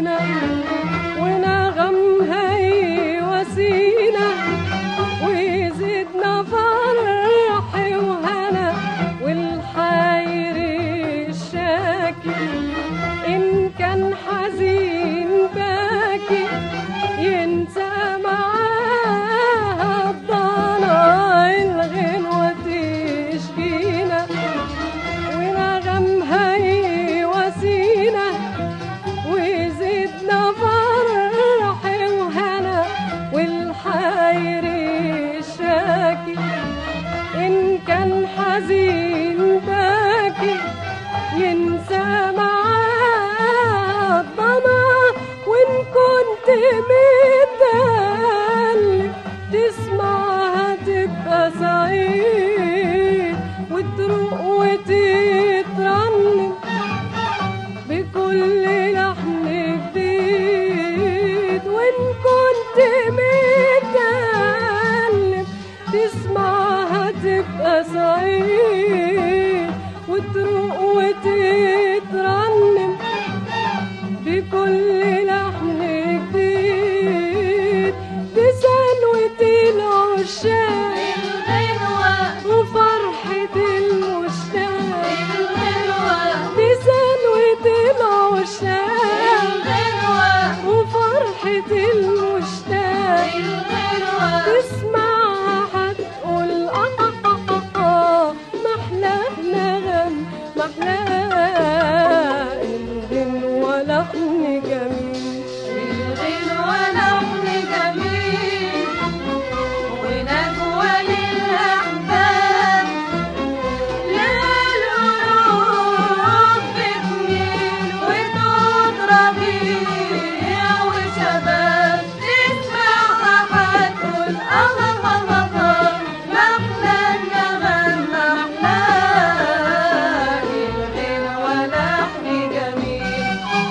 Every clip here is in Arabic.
فرحنا ونغمها يواسينا ويزيدنا فرح وهنا والحاير الشاكي إن كان حزين باكي ينسى معاها الضنا الغنوة تشجينا ونغمها يواسينا ويزيدنا فرح وهنا والحاير الشاكي إن كان حزين باكي ينسى معاه الضنا وإن كنت متألم تسمعها تبقى سعيد وتروق وتترنم بكل لحن جديد وإن كنت متألم تسمعها تبقى سعيد وتروق وتترنم بكل لحن جديد بسلوة العشاق وفرحة المشتاق بسلوة العشاق وفرحة المشتاق تسمعها هتقول محلاه نغم محلاه الغنوة لحن جميل الغنوة لحن جميل ونجوى للأحباب للقلوب بتميل وتضرب ربيع وشباب تسمعها هتقول محلى النغم محلاه الغنوة لحن جميل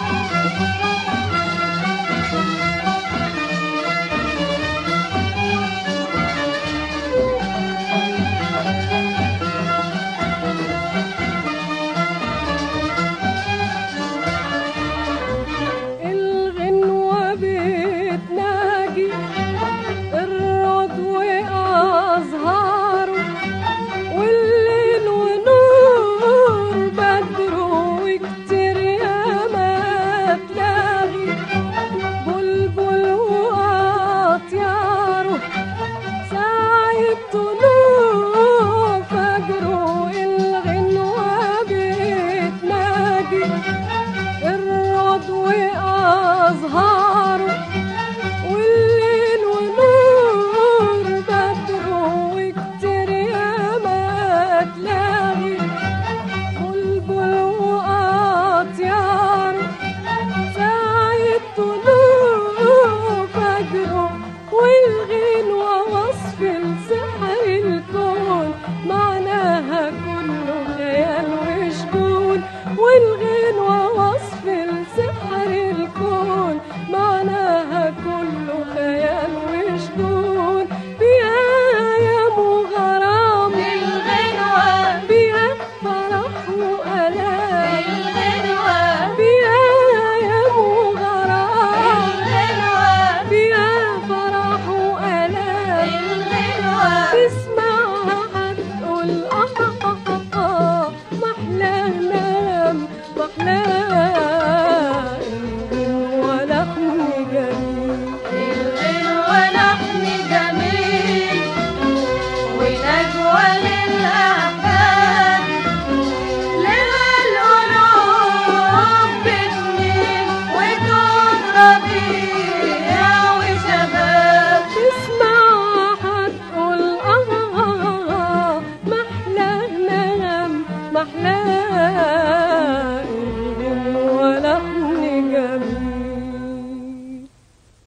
الغنوة بتناجي الرد وأزهاره والليل ونور بدره وكتير ياما تلاغي بلبل وأطياره سايب طلوع فجره الغنوة بتناجي الرد وأزهاره والليل ونور بدره وكتير ياما تلاغي بلبل وأطياره سايب طلوع فجره والغنوة وصف السحر الكون معناها كله خيال وشجون والغنوة وصف السحر الكون معناها كله خيال وشجون بيها أيام وغرام الغنوة بيها فرح وألام الغنوة بيها أيام وغرام الغنوة بيها فرح وألام الغنوة تسمعها هتقول محلاه نغم محلاه الغنوة لحن جميل الغنوة لحن جميل ونجوى للأحباب للقلوب بتميل وتضرب